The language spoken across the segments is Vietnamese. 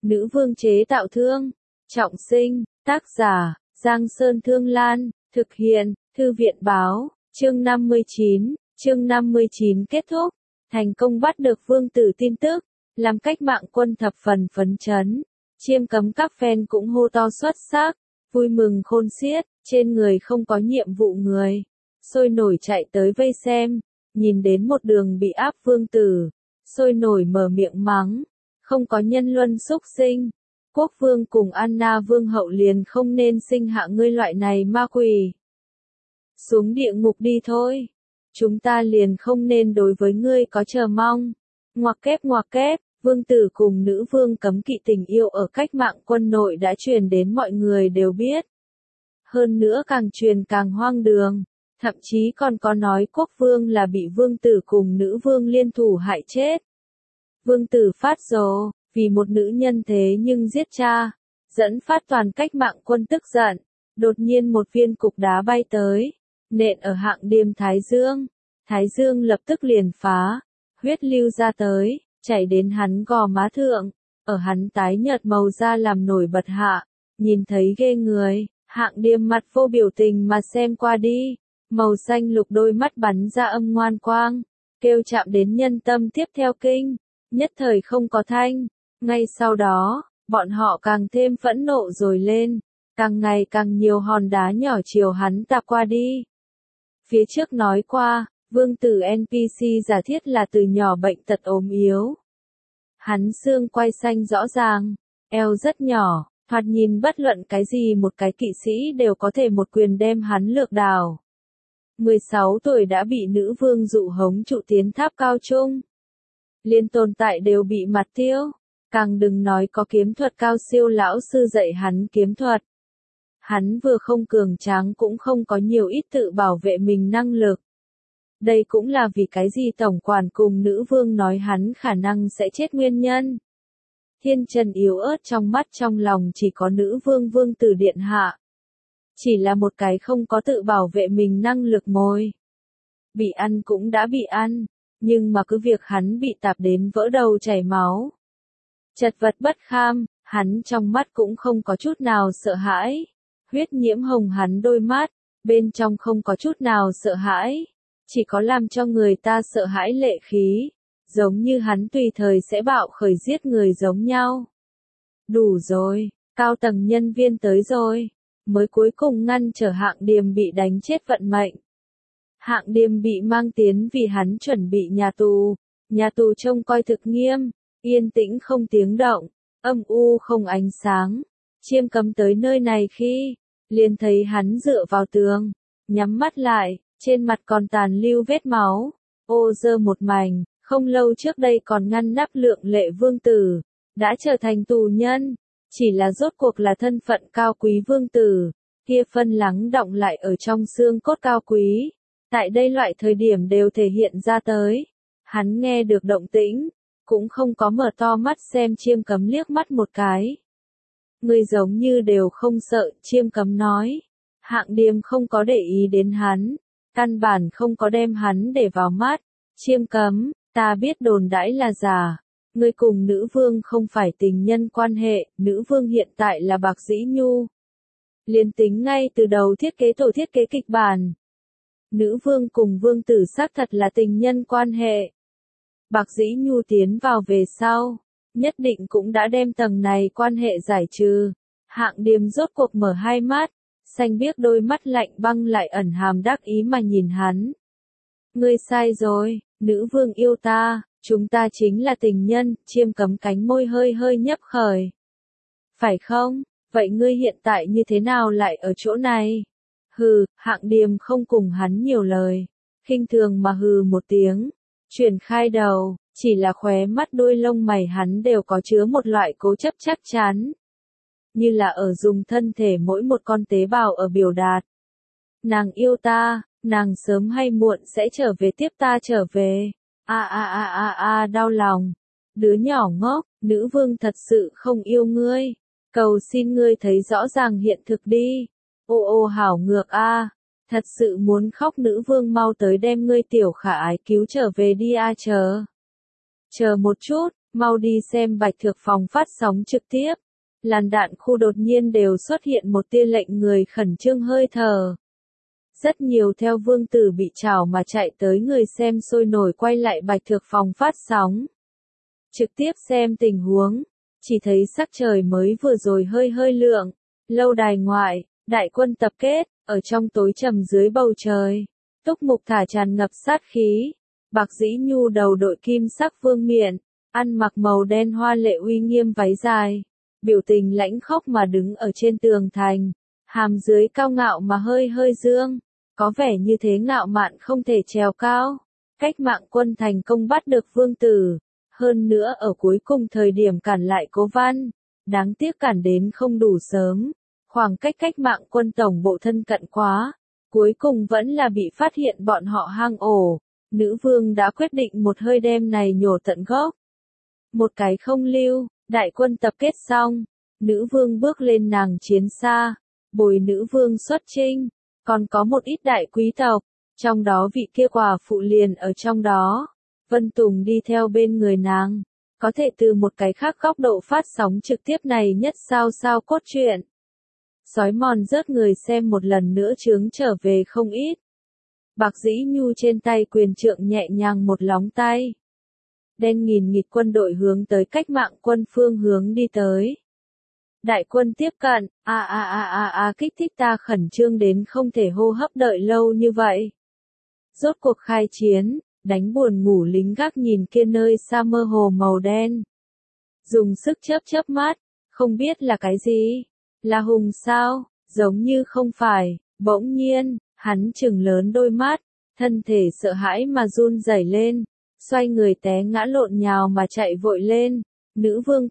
Nữ vương chế tạo thương. Trọng sinh, tác giả, Giang Sơn Thương Lan, thực hiện, Thư viện báo, chương 59 kết thúc, thành công bắt được vương tử tin tức, làm cách mạng quân thập phần phấn chấn, Chiêm Cấm các fan cũng hô to xuất sắc, vui mừng khôn xiết, trên người không có nhiệm vụ người, sôi nổi chạy tới vây xem, nhìn đến một đường bị áp vương tử, sôi nổi mở miệng mắng, không có nhân luân xúc sinh. Quốc vương cùng Anna vương hậu liền không nên sinh hạ ngươi loại này ma quỷ. Xuống địa ngục đi thôi. Chúng ta liền không nên đối với ngươi có chờ mong. Ngoặc kép, vương tử cùng nữ vương cấm kỵ tình yêu ở cách mạng quân nội đã truyền đến mọi người đều biết. Hơn nữa càng truyền càng hoang đường. Thậm chí còn có nói quốc vương là bị vương tử cùng nữ vương liên thủ hại chết. Vương tử phát rồ. Vì một nữ nhân thế nhưng giết cha, dẫn phát toàn cách mạng quân tức giận, đột nhiên một viên cục đá bay tới, nện ở hạng điềm Thái Dương lập tức liền phá, huyết lưu ra tới, chảy đến hắn gò má thượng, ở hắn tái nhợt màu da làm nổi bật hạ, nhìn thấy ghê người, hạng điềm mặt vô biểu tình mà xem qua đi, màu xanh lục đôi mắt bắn ra âm ngoan quang, kêu chạm đến nhân tâm tiếp theo kinh, nhất thời không có thanh. Ngay sau đó, bọn họ càng thêm phẫn nộ rồi lên, càng ngày càng nhiều hòn đá nhỏ chiều hắn tạp qua đi. Phía trước nói qua, vương tử NPC giả thiết là từ nhỏ bệnh tật ốm yếu. Hắn xương quai xanh rõ ràng, eo rất nhỏ, thoạt nhìn bất luận cái gì một cái kỵ sĩ đều có thể một quyền đem hắn lược đảo. 16 tuổi đã bị nữ vương dụ hống trụ tiến tháp cao trung. Liên tồn tại đều bị mặt tiêu. Càng đừng nói có kiếm thuật cao siêu lão sư dạy hắn kiếm thuật. Hắn vừa không cường tráng cũng không có nhiều ít tự bảo vệ mình năng lực. Đây cũng là vì cái gì tổng quản cùng nữ vương nói hắn khả năng sẽ chết nguyên nhân. Thiên trần yếu ớt trong mắt trong lòng chỉ có nữ vương vương tử điện hạ. Chỉ là một cái không có tự bảo vệ mình năng lực mồi. Bị ăn cũng đã bị ăn, nhưng mà cứ việc hắn bị tạp đến vỡ đầu chảy máu. Chật vật bất kham, hắn trong mắt cũng không có chút nào sợ hãi. Huyết nhiễm hồng hắn đôi mắt, bên trong không có chút nào sợ hãi. Chỉ có làm cho người ta sợ hãi lệ khí, giống như hắn tùy thời sẽ bạo khởi giết người giống nhau. Đủ rồi, cao tầng nhân viên tới rồi, mới cuối cùng ngăn trở hạng điềm bị đánh chết vận mệnh. Hạng điềm bị mang tiến vì hắn chuẩn bị nhà tù trông coi thực nghiêm. Yên tĩnh không tiếng động, âm u không ánh sáng, Chiêm Cấm tới nơi này khi, liền thấy hắn dựa vào tường, nhắm mắt lại, trên mặt còn tàn lưu vết máu, ô dơ một mảnh, không lâu trước đây còn ngăn nắp lượng lệ vương tử, đã trở thành tù nhân, chỉ là rốt cuộc là thân phận cao quý vương tử, kia phân lắng đọng lại ở trong xương cốt cao quý, tại đây loại thời điểm đều thể hiện ra tới, hắn nghe được động tĩnh. Cũng không có mở to mắt xem Chiêm Cấm liếc mắt một cái. Người giống như đều không sợ, Chiêm Cấm nói. Hạng điềm không có để ý đến hắn, căn bản không có đem hắn để vào mắt. Chiêm Cấm, ta biết đồn đãi là giả. Ngươi cùng nữ vương không phải tình nhân quan hệ, nữ vương hiện tại là Bạc Dĩ Nhu. Liên tính ngay từ đầu thiết kế kịch bản. Nữ vương cùng vương tử xác thật là tình nhân quan hệ. Bạc Dĩ Nhu tiến vào về sau, nhất định cũng đã đem tầng này quan hệ giải trừ. Hạng điềm rốt cuộc mở hai mắt, xanh biếc đôi mắt lạnh băng lại ẩn hàm đắc ý mà nhìn hắn. Ngươi sai rồi, nữ vương yêu ta, chúng ta chính là tình nhân, Chiêm Cấm cánh môi hơi hơi nhấp khởi. Phải không, vậy ngươi hiện tại như thế nào lại ở chỗ này? Hừ, hạng điềm không cùng hắn nhiều lời, khinh thường mà hừ một tiếng. Chuyển khai đầu, chỉ là khóe mắt đôi lông mày hắn đều có chứa một loại cố chấp chắc chắn. Như là ở dùng thân thể mỗi một con tế bào ở biểu đạt. Nàng yêu ta, nàng sớm hay muộn sẽ trở về tiếp ta trở về. Đau lòng. Đứa nhỏ ngốc, nữ vương thật sự không yêu ngươi. Cầu xin ngươi thấy rõ ràng hiện thực đi. Ô hảo ngược a. Thật sự muốn khóc, nữ vương mau tới đem ngươi tiểu khả ái cứu trở về đi a. Chờ một chút, mau đi xem bạch thược phòng phát sóng trực tiếp. Làn đạn khu đột nhiên đều xuất hiện một tia lệnh người khẩn trương hơi thở. Rất nhiều theo vương tử bị trảo mà chạy tới người xem sôi nổi quay lại bạch thược phòng phát sóng. Trực tiếp xem tình huống, chỉ thấy sắc trời mới vừa rồi hơi hơi lượng, lâu đài ngoại, đại quân tập kết, ở trong tối trầm dưới bầu trời. Túc Mục Thả tràn ngập sát khí, Bạc Dĩ Nhu đầu đội kim sắc vương miện, ăn mặc màu đen hoa lệ uy nghiêm váy dài, biểu tình lãnh khốc mà đứng ở trên tường thành, hàm dưới cao ngạo mà hơi hơi dương, có vẻ như thế ngạo mạn không thể trèo cao. Cách mạng quân thành công bắt được vương tử, hơn nữa ở cuối cùng thời điểm cản lại Cố Văn, đáng tiếc cản đến không đủ sớm, khoảng cách cách mạng quân tổng bộ thân cận quá, cuối cùng vẫn là bị phát hiện bọn họ hang ổ. Nữ vương đã quyết định một hơi đem này nhổ tận gốc. Một cái không lưu, đại quân tập kết xong, nữ vương bước lên nàng chiến xa, bồi nữ vương xuất chinh, còn có một ít đại quý tộc, trong đó vị kia quả phụ liền ở trong đó. Vân Tùng đi theo bên người nàng, có thể từ một cái khác góc độ phát sóng trực tiếp này nhất sao cốt truyện. Sói mòn rớt người xem một lần nữa chướng trở về không ít. Bạc Dĩ Nhu trên tay quyền trượng nhẹ nhàng một lóng tay. Đen nghìn nghịt quân đội hướng tới cách mạng quân phương hướng đi tới. Đại quân tiếp cận, kích thích ta khẩn trương đến không thể hô hấp đợi lâu như vậy. Rốt cuộc khai chiến, đánh buồn ngủ lính gác nhìn kia nơi xa mơ hồ màu đen. Dùng sức chớp mắt, không biết là cái gì. Là hùng sao, giống như không phải, bỗng nhiên, hắn trừng lớn đôi mắt, thân thể sợ hãi mà run rẩy lên, xoay người té ngã lộn nhào mà chạy vội lên. Nữ vương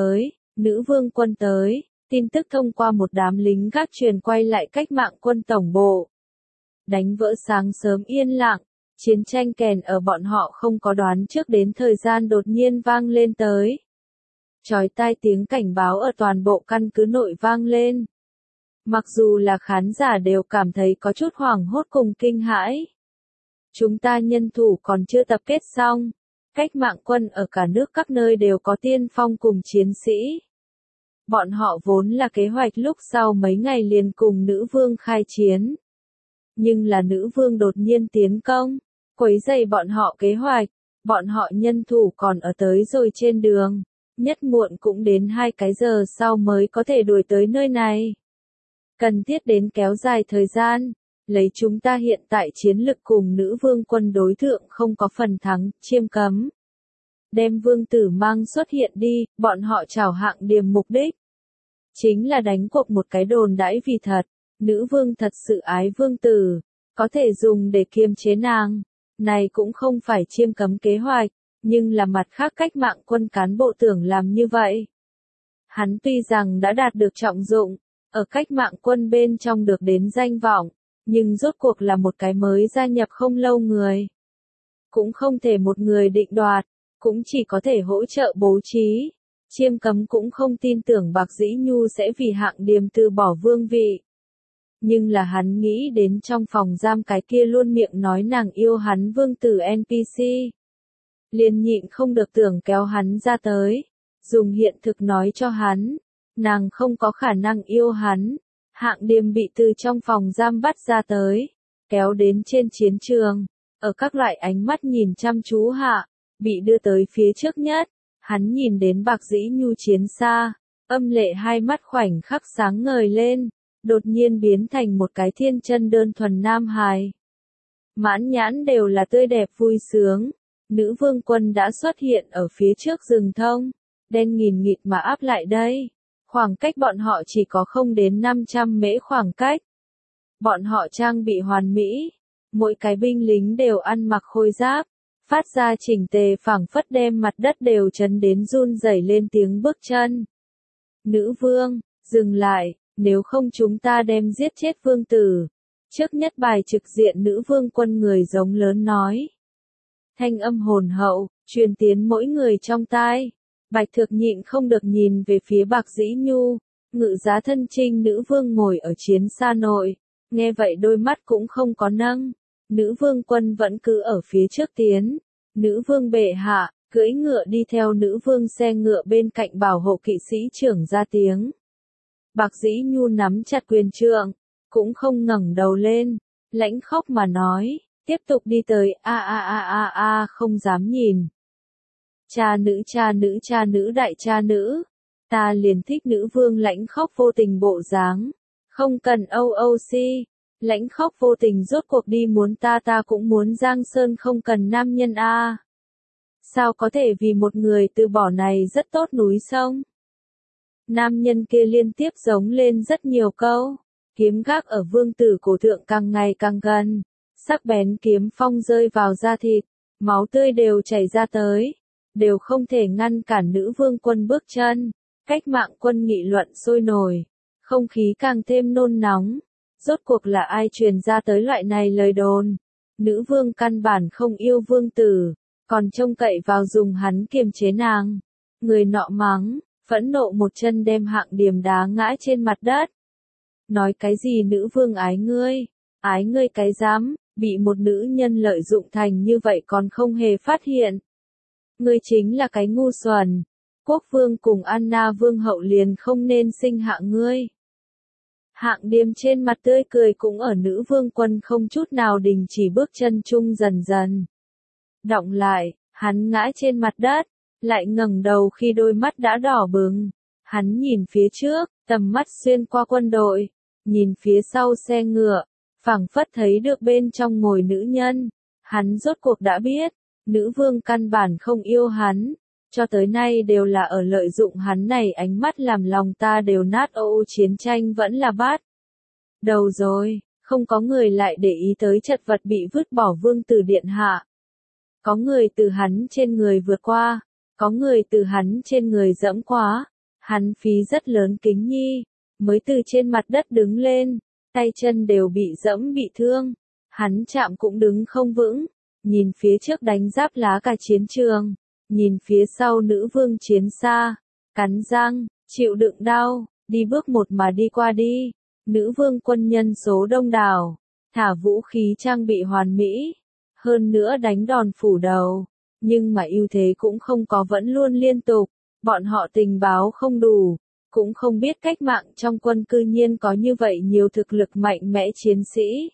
quân tới, tin tức thông qua một đám lính gác truyền quay lại cách mạng quân tổng bộ. Đánh vỡ sáng sớm yên lặng, chiến tranh kèn ở bọn họ không có đoán trước đến thời gian đột nhiên vang lên tới. Chói tai tiếng cảnh báo ở toàn bộ căn cứ nội vang lên. Mặc dù là khán giả đều cảm thấy có chút hoảng hốt cùng kinh hãi. Chúng ta nhân thủ còn chưa tập kết xong. Cách mạng quân ở cả nước các nơi đều có tiên phong cùng chiến sĩ. Bọn họ vốn là kế hoạch lúc sau mấy ngày liền cùng nữ vương khai chiến. Nhưng là nữ vương đột nhiên tiến công, quấy rầy bọn họ kế hoạch, bọn họ nhân thủ còn ở tới rồi trên đường, nhất muộn cũng đến 2 cái giờ sau mới có thể đuổi tới nơi này. Cần thiết đến kéo dài thời gian, lấy chúng ta hiện tại chiến lực cùng nữ vương quân đối thượng không có phần thắng, Chiêm Cấm. Đem vương tử mang xuất hiện đi, bọn họ trảo Hạng Điềm mục đích. Chính là đánh cuộc một cái đồn đãi vì thật, nữ vương thật sự ái vương tử, có thể dùng để kiềm chế nàng. Này cũng không phải Chiêm Cấm kế hoạch, nhưng là mặt khác cách mạng quân cán bộ tưởng làm như vậy. Hắn tuy rằng đã đạt được trọng dụng, ở cách mạng quân bên trong được đến danh vọng, nhưng rốt cuộc là một cái mới gia nhập không lâu người. Cũng không thể một người định đoạt, cũng chỉ có thể hỗ trợ bố trí. Chiêm Cấm cũng không tin tưởng Bạc Dĩ Nhu sẽ vì Hạng Điềm từ bỏ vương vị. Nhưng là hắn nghĩ đến trong phòng giam cái kia luôn miệng nói nàng yêu hắn vương tử NPC. Liền nhịn không được tưởng kéo hắn ra tới, dùng hiện thực nói cho hắn, nàng không có khả năng yêu hắn. Hạng Điềm bị từ trong phòng giam bắt ra tới, kéo đến trên chiến trường, ở các loại ánh mắt nhìn chăm chú hạ, bị đưa tới phía trước nhất, hắn nhìn đến Bạc Dĩ Nhu chiến xa, âm lệ hai mắt khoảnh khắc sáng ngời lên, đột nhiên biến thành một cái thiên chân đơn thuần nam hài. Mãn nhãn đều là tươi đẹp vui sướng, nữ vương quân đã xuất hiện ở phía trước rừng thông, đen nghìn nghịt mà áp lại đây. Khoảng cách bọn họ chỉ có không đến 500 mễ khoảng cách. Bọn họ trang bị hoàn mỹ, mỗi cái binh lính đều ăn mặc khôi giáp, phát ra chỉnh tề phảng phất đem mặt đất đều chấn đến run rẩy lên tiếng bước chân. Nữ vương, dừng lại, nếu không chúng ta đem giết chết vương tử. Trước nhất bài trực diện nữ vương quân người giống lớn nói. Thanh âm hồn hậu, truyền tiến mỗi người trong tai. Bạch Thược nhịn không được nhìn về phía Bạc Dĩ Nhu, ngự giá thân trinh nữ vương ngồi ở chiến xa nội, nghe vậy đôi mắt cũng không có nâng. Nữ vương quân vẫn cứ ở phía trước tiến. Nữ vương bệ hạ, cưỡi ngựa đi theo nữ vương xe ngựa bên cạnh bảo hộ kỵ sĩ trưởng ra tiếng. Bạc Dĩ Nhu nắm chặt quyền trượng, cũng không ngẩng đầu lên, lãnh khóc mà nói, tiếp tục đi tới, không dám nhìn. Cha nữ đại cha nữ, ta liền thích nữ vương lãnh khóc vô tình bộ dáng, không cần OOC, lãnh khóc vô tình rốt cuộc đi muốn ta cũng muốn Giang Sơn không cần nam nhân a. Sao có thể vì một người từ bỏ này rất tốt núi sông? Nam nhân kia liên tiếp giống lên rất nhiều câu, kiếm gác ở vương tử cổ thượng càng ngày càng gần, sắc bén kiếm phong rơi vào da thịt, máu tươi đều chảy ra tới, đều không thể ngăn cản nữ vương quân bước chân. Cách mạng quân nghị luận sôi nổi, không khí càng thêm nôn nóng. Rốt cuộc là ai truyền ra tới loại này lời đồn? Nữ vương căn bản không yêu vương tử, còn trông cậy vào dùng hắn kiềm chế nàng. Người nọ mắng, phẫn nộ một chân đem Hạng Điềm đá ngã trên mặt đất. Nói cái gì nữ vương ái ngươi cái dám, bị một nữ nhân lợi dụng thành như vậy còn không hề phát hiện. Ngươi chính là cái ngu xuẩn. Quốc vương cùng Anna vương hậu liền không nên sinh hạ ngươi. Hạng Điềm trên mặt tươi cười cũng ở nữ vương quân không chút nào đình chỉ bước chân chung dần dần. Đọng lại, hắn ngã trên mặt đất, lại ngẩng đầu khi đôi mắt đã đỏ bừng. Hắn nhìn phía trước, tầm mắt xuyên qua quân đội, nhìn phía sau xe ngựa, phảng phất thấy được bên trong ngồi nữ nhân. Hắn rốt cuộc đã biết, nữ vương căn bản không yêu hắn. Cho tới nay đều là ở lợi dụng hắn này ánh mắt làm lòng ta đều nát chiến tranh vẫn là bắt. Đầu rồi, không có người lại để ý tới chật vật bị vứt bỏ vương tử điện hạ. Có người từ hắn trên người vượt qua, có người từ hắn trên người dẫm quá, hắn phí rất lớn kính nhi, mới từ trên mặt đất đứng lên, tay chân đều bị dẫm bị thương, hắn chạm cũng đứng không vững, nhìn phía trước đánh giáp lá cả chiến trường. Nhìn phía sau nữ vương chiến xa, cắn răng, chịu đựng đau, đi bước một mà đi qua đi. Nữ vương quân nhân số đông đảo, thả vũ khí trang bị hoàn mỹ, hơn nữa đánh đòn phủ đầu. Nhưng mà ưu thế cũng không có vẫn luôn liên tục, bọn họ tình báo không đủ, cũng không biết cách mạng trong quân cư nhiên có như vậy nhiều thực lực mạnh mẽ chiến sĩ.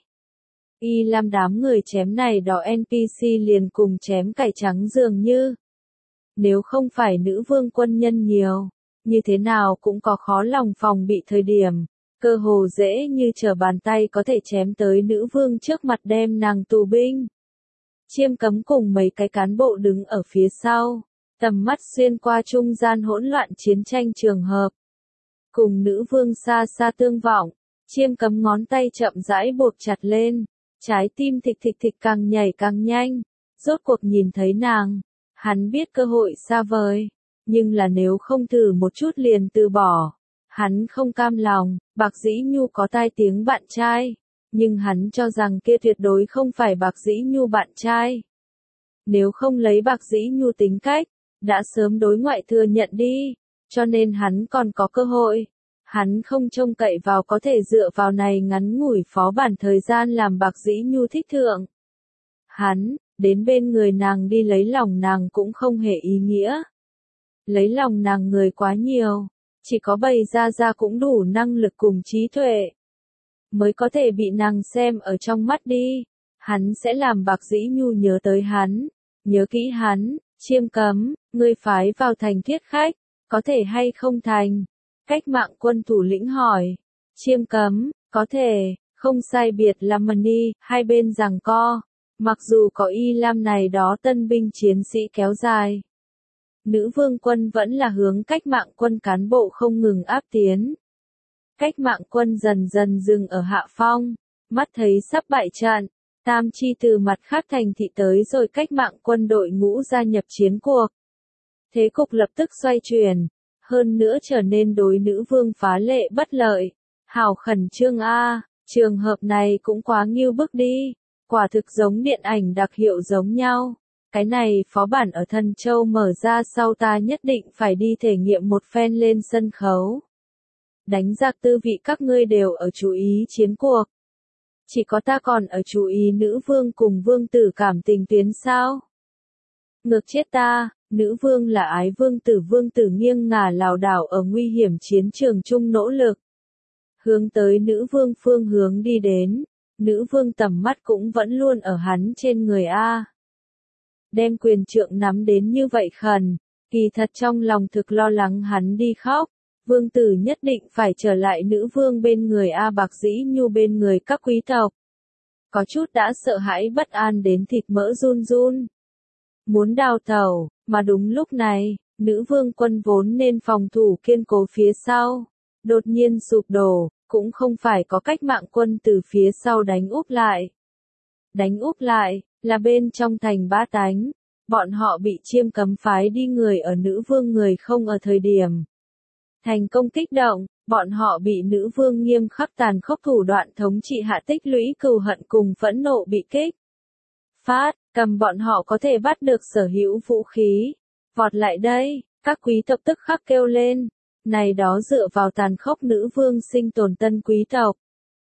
Y làm đám người chém này đó NPC liền cùng chém cải trắng dường như. Nếu không phải nữ vương quân nhân nhiều, như thế nào cũng có khó lòng phòng bị thời điểm, cơ hồ dễ như trở bàn tay có thể chém tới nữ vương trước mặt đem nàng tù binh. Chiêm Cấm cùng mấy cái cán bộ đứng ở phía sau, tầm mắt xuyên qua trung gian hỗn loạn chiến tranh trường hợp. Cùng nữ vương xa xa tương vọng, Chiêm Cấm ngón tay chậm rãi buộc chặt lên, trái tim thịch thịch thịch càng nhảy càng nhanh, rốt cuộc nhìn thấy nàng. Hắn biết cơ hội xa vời, nhưng là nếu không thử một chút liền từ bỏ. Hắn không cam lòng, Bạc Dĩ Nhu có tai tiếng bạn trai, nhưng hắn cho rằng kia tuyệt đối không phải Bạc Dĩ Nhu bạn trai. Nếu không lấy Bạc Dĩ Nhu tính cách, đã sớm đối ngoại thừa nhận đi, cho nên hắn còn có cơ hội. Hắn không trông cậy vào có thể dựa vào này ngắn ngủi phó bản thời gian làm Bạc Dĩ Nhu thích thượng. Hắn đến bên người nàng đi lấy lòng nàng cũng không hề ý nghĩa. Lấy lòng nàng người quá nhiều, chỉ có bày ra cũng đủ năng lực cùng trí tuệ, mới có thể bị nàng xem ở trong mắt đi. Hắn sẽ làm Bạc Dĩ Nhu nhớ tới hắn, nhớ kỹ hắn. Chiêm Cấm, ngươi phái vào thành thiết khách, có thể hay không thành? Cách mạng quân thủ lĩnh hỏi. Chiêm Cấm, có thể, không sai biệt là Mani, hai bên giằng co. Mặc dù có Y Lam này đó tân binh chiến sĩ kéo dài, nữ vương quân vẫn là hướng cách mạng quân cán bộ không ngừng áp tiến. Cách mạng quân dần dần dừng ở hạ phong, mắt thấy sắp bại trận, Tam Chi từ mặt khác thành thị tới rồi cách mạng quân đội ngũ gia nhập chiến cuộc. Thế cục lập tức xoay chuyển, hơn nữa trở nên đối nữ vương phá lệ bất lợi. Hảo khẩn trương a, trường hợp này cũng quá nghiêu bức đi. Quả thực giống điện ảnh đặc hiệu giống nhau. Cái này phó bản ở Thần Châu mở ra sau ta nhất định phải đi thể nghiệm một phen lên sân khấu. Đánh giặc tư vị các ngươi đều ở chú ý chiến cuộc. Chỉ có ta còn ở chú ý nữ vương cùng vương tử cảm tình tuyến sao. Ngược chết ta, Nữ vương là ái vương tử nghiêng ngả lảo đảo ở nguy hiểm chiến trường chung nỗ lực. Hướng tới nữ vương phương hướng đi đến, nữ vương tầm mắt cũng vẫn luôn ở hắn trên người A. Đem quyền trượng nắm đến như vậy khẩn, kỳ thật trong lòng thực lo lắng hắn đi khóc. Vương tử nhất định phải trở lại nữ vương bên người A Bạc Dĩ Nhu bên người các quý tộc. Có chút đã sợ hãi bất an đến thịt mỡ run run. Muốn đào tẩu, mà đúng lúc này, nữ vương quân vốn nên phòng thủ kiên cố phía sau. Đột nhiên sụp đổ, cũng không phải có cách mạng quân từ phía sau đánh úp lại. Đánh úp lại, là bên trong thành Bá Tánh. Bọn họ bị Chiêm cấm phái đi người ở nữ vương người không ở thời điểm. Thành công kích động, bọn họ bị nữ vương nghiêm khắc tàn khốc thủ đoạn thống trị hạ tích lũy cừu hận cùng phẫn nộ bị kích. Phát, cầm bọn họ có thể bắt được sở hữu vũ khí. Vọt lại đây, các quý tộc tức khắc kêu lên. Này đó dựa vào tàn khốc nữ vương sinh tồn tân quý tộc.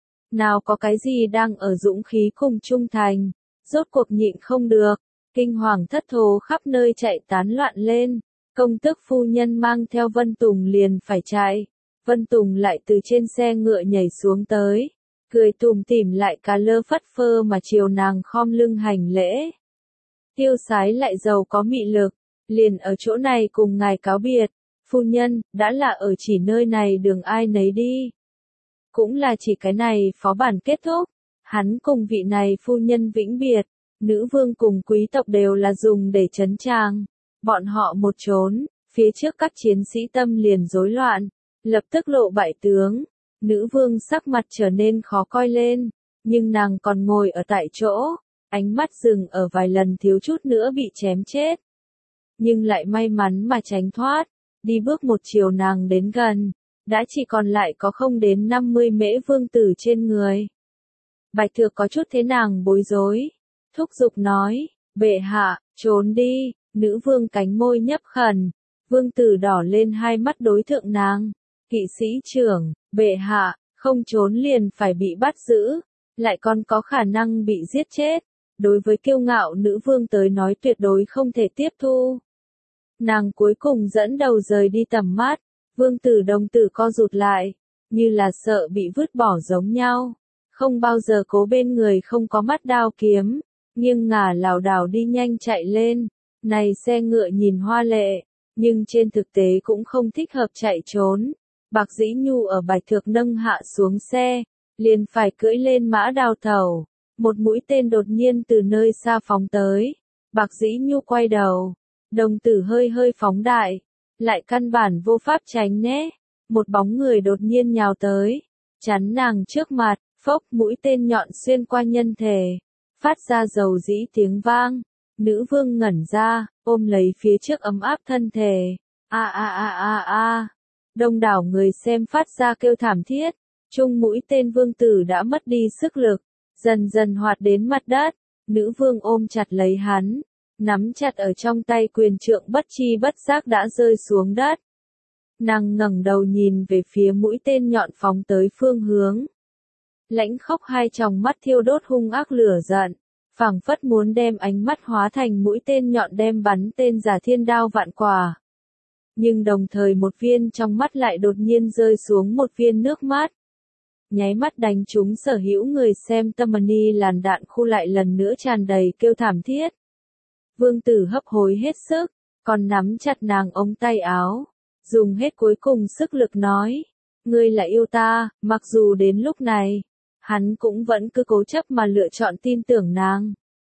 Nào có cái gì đang ở dũng khí cùng trung thành, rốt cuộc nhịn không được, kinh hoàng thất thố khắp nơi chạy tán loạn lên. Công tước phu nhân mang theo Vân Tùng liền phải chạy. Vân Tùng lại từ trên xe ngựa nhảy xuống tới. Cười tùm tìm lại cả lơ phất phơ mà chiều nàng khom lưng hành lễ. Tiêu sái lại giàu có mị lực. Liền ở chỗ này cùng ngài cáo biệt. Phu nhân, đã là ở chỉ nơi này đường ai nấy đi. Cũng là chỉ cái này phó bản kết thúc. Hắn cùng vị này phu nhân vĩnh biệt. Nữ vương cùng quý tộc đều là dùng để trấn tràng. Bọn họ một trốn, phía trước các chiến sĩ tâm liền rối loạn, lập tức lộ bại tướng. Nữ vương sắc mặt trở nên khó coi lên, nhưng nàng còn ngồi ở tại chỗ, ánh mắt dừng ở vài lần thiếu chút nữa bị chém chết. Nhưng lại may mắn mà tránh thoát, đi bước một chiều nàng đến gần, đã chỉ còn lại có không đến 50 mễ vương tử trên người. Bạch Thược có chút thế nàng bối rối, thúc giục nói, bệ hạ, trốn đi. Nữ vương cánh môi nhấp khẩn, vương tử đỏ lên hai mắt đối thượng nàng. Kỵ sĩ trưởng, bệ hạ, không trốn liền phải bị bắt giữ, lại còn có khả năng bị giết chết. Đối với kiêu ngạo nữ vương tới nói tuyệt đối không thể tiếp thu. Nàng cuối cùng dẫn đầu rời đi tầm mắt, vương tử đồng tử co rụt lại, như là sợ bị vứt bỏ giống nhau. Không bao giờ cố bên người không có mắt đao kiếm, nghiêng ngả lảo đảo đi nhanh chạy lên. Này xe ngựa nhìn hoa lệ, nhưng trên thực tế cũng không thích hợp chạy trốn. Bạc Dĩ Nhu ở Bạch Thược nâng hạ xuống xe, liền phải cưỡi lên mã đào tẩu. Một mũi tên đột nhiên từ nơi xa phóng tới. Bạc Dĩ Nhu quay đầu, đồng tử hơi hơi phóng đại, lại căn bản vô pháp tránh né. Một bóng người đột nhiên nhào tới, chắn nàng trước mặt, phốc mũi tên nhọn xuyên qua nhân thể, phát ra dầu dĩ tiếng vang. Nữ vương ngẩn ra, ôm lấy phía trước ấm áp thân thể. A a a a a. Đông đảo người xem phát ra kêu thảm thiết. Chung mũi tên vương tử đã mất đi sức lực, dần dần hoạt đến mặt đất. Nữ vương ôm chặt lấy hắn, nắm chặt ở trong tay quyền trượng bất chi bất giác đã rơi xuống đất. Nàng ngẩng đầu nhìn về phía mũi tên nhọn phóng tới phương hướng. Lãnh Khốc hai tròng mắt thiêu đốt hung ác lửa giận. Phảng phất muốn đem ánh mắt hóa thành mũi tên nhọn đem bắn tên giả thiên đao vạn quả. Nhưng đồng thời một viên trong mắt lại đột nhiên rơi xuống một viên nước mắt. Nháy mắt đánh trúng sở hữu người xem tâm ni làn đạn khu lại lần nữa tràn đầy kêu thảm thiết. Vương tử hấp hối hết sức, còn nắm chặt nàng ống tay áo, dùng hết cuối cùng sức lực nói, ngươi là yêu ta, mặc dù đến lúc này. Hắn cũng vẫn cứ cố chấp mà lựa chọn tin tưởng nàng.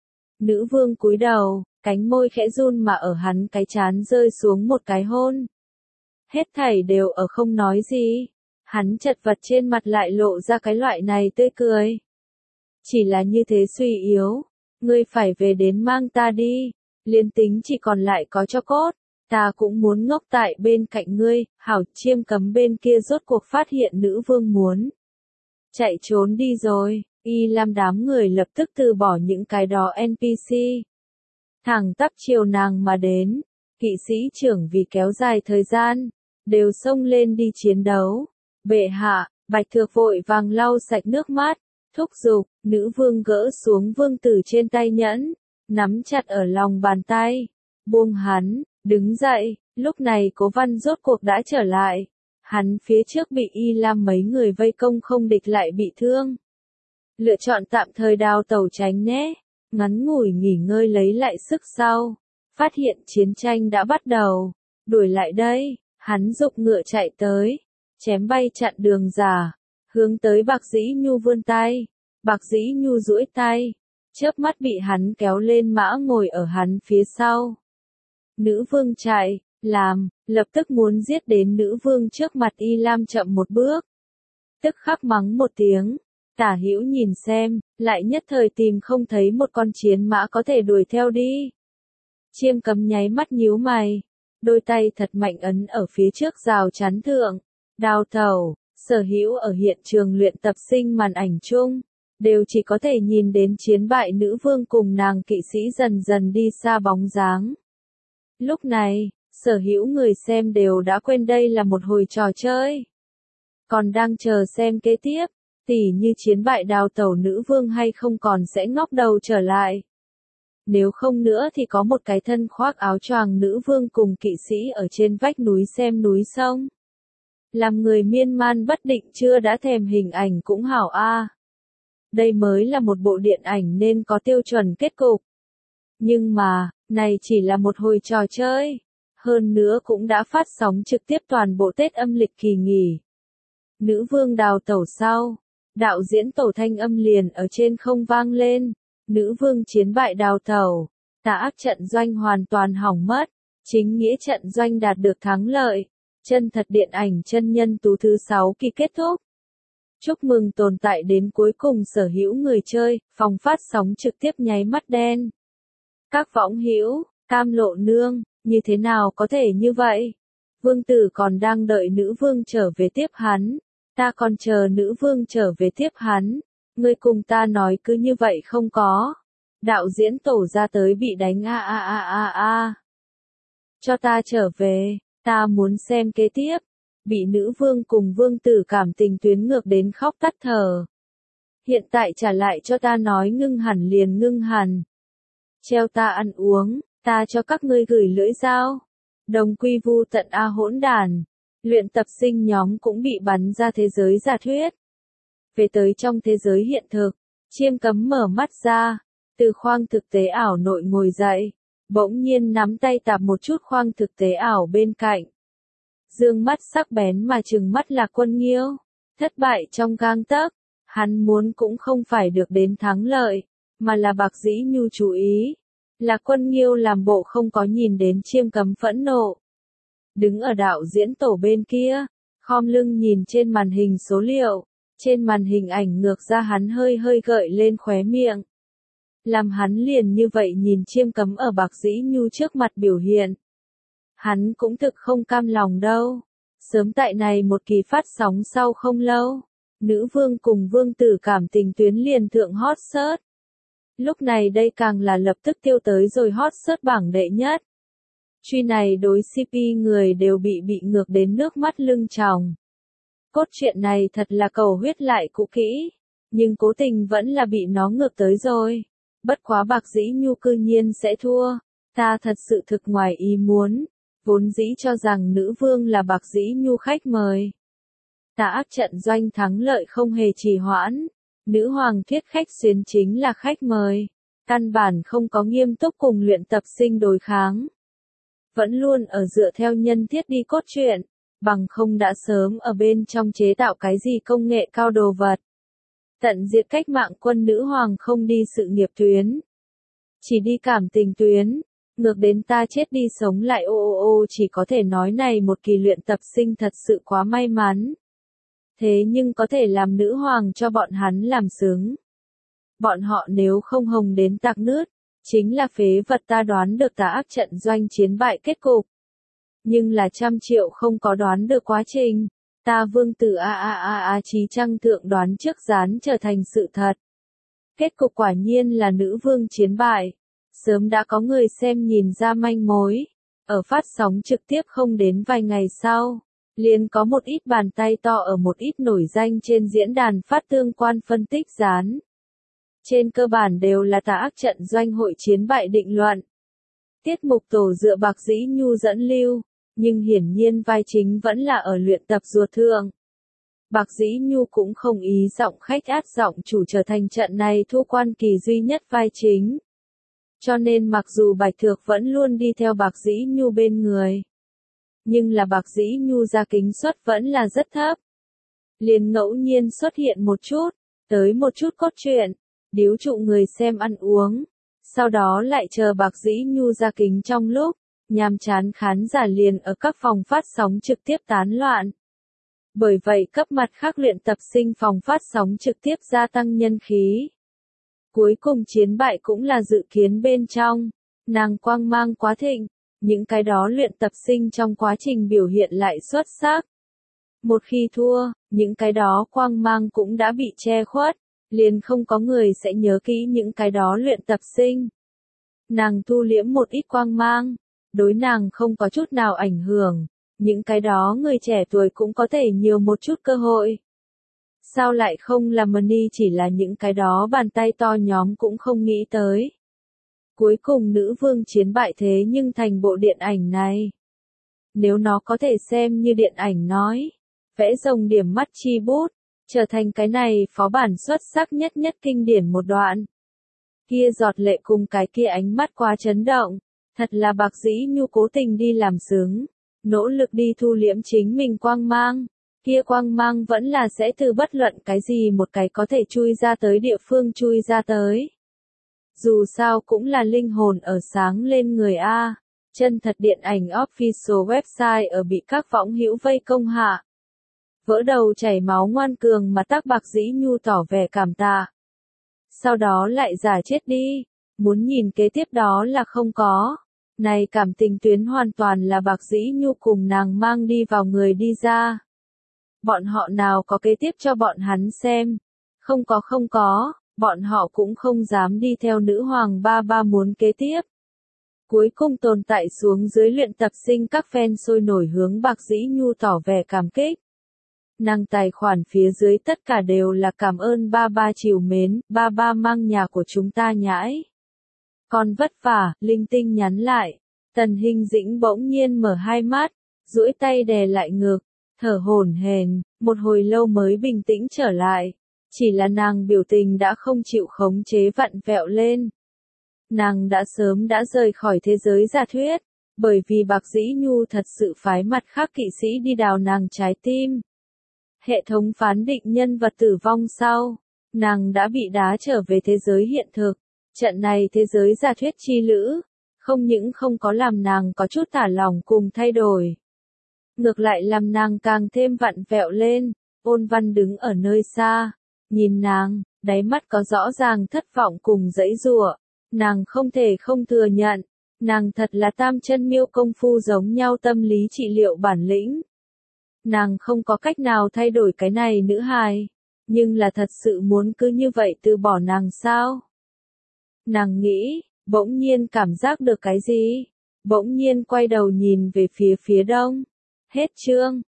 Nữ vương cúi đầu, cánh môi khẽ run mà ở hắn cái trán rơi xuống một cái hôn. Hết thảy đều ở không nói gì. Hắn chật vật trên mặt lại lộ ra cái loại này tươi cười. Chỉ là như thế suy yếu. Ngươi phải về đến mang ta đi. Liên tính chỉ còn lại có cho cốt. Ta cũng muốn ngốc tại bên cạnh ngươi. Hảo Chiêm Cấm bên kia rốt cuộc phát hiện nữ vương muốn chạy trốn đi rồi. Y Lam đám người lập tức từ bỏ những cái đó NPC. Thẳng tắp chiều nàng mà đến. Kỵ sĩ trưởng vì kéo dài thời gian, đều xông lên đi chiến đấu. Bệ hạ, Bạch Thược vội vàng lau sạch nước mắt, thúc giục. Nữ vương gỡ xuống vương tử trên tay nhẫn, nắm chặt ở lòng bàn tay, buông hắn. Đứng dậy, lúc này Cố Văn rốt cuộc đã trở lại. Hắn phía trước bị Y Lam mấy người vây công không địch lại bị thương. Lựa chọn tạm thời đào tẩu tránh né, ngắn ngủi nghỉ ngơi lấy lại sức sau. Phát hiện chiến tranh đã bắt đầu, đuổi lại đây, hắn giục ngựa chạy tới, chém bay chặn đường giả, hướng tới Bạc Dĩ Nhu vươn tay. Bạc Dĩ Nhu duỗi tay, chớp mắt bị hắn kéo lên mã ngồi ở hắn phía sau. Nữ vương chạy, lập tức muốn giết đến nữ vương trước mặt Y Lam chậm một bước. Tức khắc mắng một tiếng, Tả Hữu nhìn xem, lại nhất thời tìm không thấy một con chiến mã có thể đuổi theo đi. Chiêm Cấm nháy mắt nhíu mày, đôi tay thật mạnh ấn ở phía trước rào chắn thượng, đào tẩu. Sở Hữu ở hiện trường luyện tập sinh màn ảnh chung, đều chỉ có thể nhìn đến chiến bại nữ vương cùng nàng kỵ sĩ dần dần đi xa bóng dáng. Lúc này, sở hữu người xem đều đã quên đây là một hồi trò chơi. Còn đang chờ xem kế tiếp, tỉ như chiến bại đào tẩu nữ vương hay không còn sẽ ngóc đầu trở lại. Nếu không nữa thì có một cái thân khoác áo choàng nữ vương cùng kỵ sĩ ở trên vách núi xem núi sông. Làm người miên man bất định chưa đã thèm hình ảnh cũng hảo a. Đây mới là một bộ điện ảnh nên có tiêu chuẩn kết cục. Nhưng mà, này chỉ là một hồi trò chơi. Hơn nữa cũng đã phát sóng trực tiếp toàn bộ Tết âm lịch kỳ nghỉ. Nữ vương đào tẩu sau, đạo diễn tổ thanh âm liền ở trên không vang lên. Nữ vương chiến bại đào tẩu, tà ác trận doanh hoàn toàn hỏng mất, chính nghĩa trận doanh đạt được thắng lợi. Chân thật điện ảnh chân nhân tú thứ 6 kỳ kết thúc. Chúc mừng tồn tại đến cuối cùng sở hữu người chơi, phòng phát sóng trực tiếp nháy mắt đen. Các võng hữu, Cam Lộ Nương, như thế nào có thể như vậy? Vương tử còn đang đợi nữ vương trở về tiếp hắn. Ta còn chờ nữ vương trở về tiếp hắn. Ngươi cùng ta nói cứ như vậy không có. Đạo diễn tổ ra tới bị đánh a. Cho ta trở về, ta muốn xem kế tiếp. Bị nữ vương cùng vương tử cảm tình tuyến ngược đến khóc tắt thở. Hiện tại trả lại cho ta nói ngưng hẳn liền ngưng hẳn. Treo ta ăn uống, ta cho các ngươi gửi lưỡi dao. Đồng quy vu tận a hỗn đàn. Luyện tập sinh nhóm cũng bị bắn ra thế giới giả thuyết. Về tới trong thế giới hiện thực, Chiêm Cấm mở mắt ra, từ khoang thực tế ảo nội ngồi dậy, bỗng nhiên nắm tay tạp một chút khoang thực tế ảo bên cạnh. Dương mắt sắc bén mà trừng mắt là Quân Nghiêu, thất bại trong gang tấc, hắn muốn cũng không phải được đến thắng lợi, mà là Bạc Dĩ Nhu chú ý, là Quân Nghiêu làm bộ không có nhìn đến Chiêm Cấm phẫn nộ. Đứng ở đạo diễn tổ bên kia, khom lưng nhìn trên màn hình số liệu, trên màn hình ảnh ngược ra hắn hơi hơi gợi lên khóe miệng. Làm hắn liền như vậy nhìn Chiêm Cấm ở Bạc Dĩ Nhu trước mặt biểu hiện. Hắn cũng thực không cam lòng đâu. Sớm tại này một kỳ phát sóng sau không lâu, nữ vương cùng vương tử cảm tình tuyến liền thượng hot search. Lúc này đây càng là lập tức tiêu tới rồi hot search bảng đệ nhất. Truy này đối CP người đều bị ngược đến nước mắt lưng tròng. Cốt truyện này thật là cầu huyết lại cũ kỹ, nhưng cố tình vẫn là bị nó ngược tới rồi. Bất quá Bạc Dĩ Nhu cư nhiên sẽ thua, ta thật sự thực ngoài ý muốn, vốn dĩ cho rằng nữ vương là Bạc Dĩ Nhu khách mời. Tà ác trận doanh thắng lợi không hề trì hoãn, nữ hoàng thuyết khách xuyến chính là khách mời, căn bản không có nghiêm túc cùng luyện tập sinh đối kháng. Vẫn luôn ở dựa theo nhân thiết đi cốt truyện, bằng không đã sớm ở bên trong chế tạo cái gì công nghệ cao đồ vật. Tận diệt cách mạng quân nữ hoàng không đi sự nghiệp tuyến, chỉ đi cảm tình tuyến, ngược đến ta chết đi sống lại chỉ có thể nói này một kỳ luyện tập sinh thật sự quá may mắn. Thế nhưng có thể làm nữ hoàng cho bọn hắn làm xứng. Bọn họ nếu không hồng đến tạc nước, chính là phế vật ta đoán được tà ác trận doanh chiến bại kết cục. Nhưng là 100 triệu không có đoán được quá trình. Ta vương tử trí trăng thượng đoán trước gián trở thành sự thật. Kết cục quả nhiên là nữ vương chiến bại. Sớm đã có người xem nhìn ra manh mối. Ở phát sóng trực tiếp không đến vài ngày sau, liền có một ít bàn tay to ở một ít nổi danh trên diễn đàn phát tương quan phân tích gián. Trên cơ bản đều là tà ác trận doanh hội chiến bại định luận. Tiết mục tổ dựa Bạc Dĩ Nhu dẫn lưu, nhưng hiển nhiên vai chính vẫn là ở luyện tập ruột thượng. Bạc Dĩ Nhu cũng không ý giọng khách át giọng chủ trở thành trận này thu quan kỳ duy nhất vai chính. Cho nên mặc dù Bạch Thược vẫn luôn đi theo Bạc Dĩ Nhu bên người, nhưng là Bạc Dĩ Nhu ra kính suất vẫn là rất thấp. Liền ngẫu nhiên xuất hiện một chút, tới một chút cốt truyện, điếu trụ người xem ăn uống. Sau đó lại chờ Bạc Dĩ Nhu ra kính trong lúc, nhàm chán khán giả liền ở các phòng phát sóng trực tiếp tán loạn. Bởi vậy cấp mặt khác luyện tập sinh phòng phát sóng trực tiếp gia tăng nhân khí. Cuối cùng chiến bại cũng là dự kiến bên trong, nàng quang mang quá thịnh, những cái đó luyện tập sinh trong quá trình biểu hiện lại xuất sắc. Một khi thua, những cái đó quang mang cũng đã bị che khuất, liền không có người sẽ nhớ kỹ những cái đó luyện tập sinh. Nàng thu liễm một ít quang mang, đối nàng không có chút nào ảnh hưởng, những cái đó người trẻ tuổi cũng có thể nhiều một chút cơ hội. Sao lại không là Money chỉ là những cái đó bàn tay to nhóm cũng không nghĩ tới. Cuối cùng nữ vương chiến bại thế nhưng thành bộ điện ảnh này. Nếu nó có thể xem như điện ảnh nói, vẽ rồng điểm mắt chi bút, trở thành cái này phó bản xuất sắc nhất kinh điển một đoạn. Kia giọt lệ cùng cái kia ánh mắt quá chấn động, thật là Bạc Dĩ Nhu cố tình đi làm xứng, nỗ lực đi thu liễm chính mình quang mang. Kia quang mang vẫn là sẽ từ bất luận cái gì một cái có thể chui ra tới địa phương chui ra tới. Dù sao cũng là linh hồn ở sáng lên người A. Chân thật điện ảnh official website ở bị các võng hữu vây công hạ. Vỡ đầu chảy máu ngoan cường mà tác Bạc Dĩ Nhu tỏ vẻ cảm tạ. Sau đó lại giả chết đi, muốn nhìn kế tiếp đó là không có. Này cảm tình tuyến hoàn toàn là Bạc Dĩ Nhu cùng nàng mang đi vào người đi ra. Bọn họ nào có kế tiếp cho bọn hắn xem. Không có, bọn họ cũng không dám đi theo nữ hoàng ba muốn kế tiếp. Cuối cùng tồn tại xuống dưới luyện tập sinh các fan sôi nổi hướng Bạc Dĩ Nhu tỏ vẻ cảm kích. Nàng tài khoản phía dưới tất cả đều là cảm ơn ba trìu mến, ba mang nhà của chúng ta nhãi. Còn vất vả, linh tinh nhắn lại. Tần Hinh Dĩnh bỗng nhiên mở hai mắt, duỗi tay đè lại ngực, thở hổn hển, một hồi lâu mới bình tĩnh trở lại. Chỉ là nàng biểu tình đã không chịu khống chế vặn vẹo lên. Nàng đã sớm đã rời khỏi thế giới giả thuyết, bởi vì Bạc Dĩ Nhu thật sự phái mặt khác kỵ sĩ đi đào nàng trái tim. Hệ thống phán định nhân vật tử vong sau, nàng đã bị đá trở về thế giới hiện thực. Trận này thế giới giả thuyết chi lữ, không những không có làm nàng có chút thả lỏng cùng thay đổi. Ngược lại làm nàng càng thêm vặn vẹo lên, Ôn Văn đứng ở nơi xa, nhìn nàng, đáy mắt có rõ ràng thất vọng cùng giãy giụa. Nàng không thể không thừa nhận, nàng thật là tam chân miêu công phu giống nhau tâm lý trị liệu bản lĩnh. Nàng không có cách nào thay đổi cái này nữ hài, nhưng là thật sự muốn cứ như vậy từ bỏ nàng sao? Nàng nghĩ, bỗng nhiên cảm giác được cái gì? Bỗng nhiên quay đầu nhìn về phía đông. Hết chương.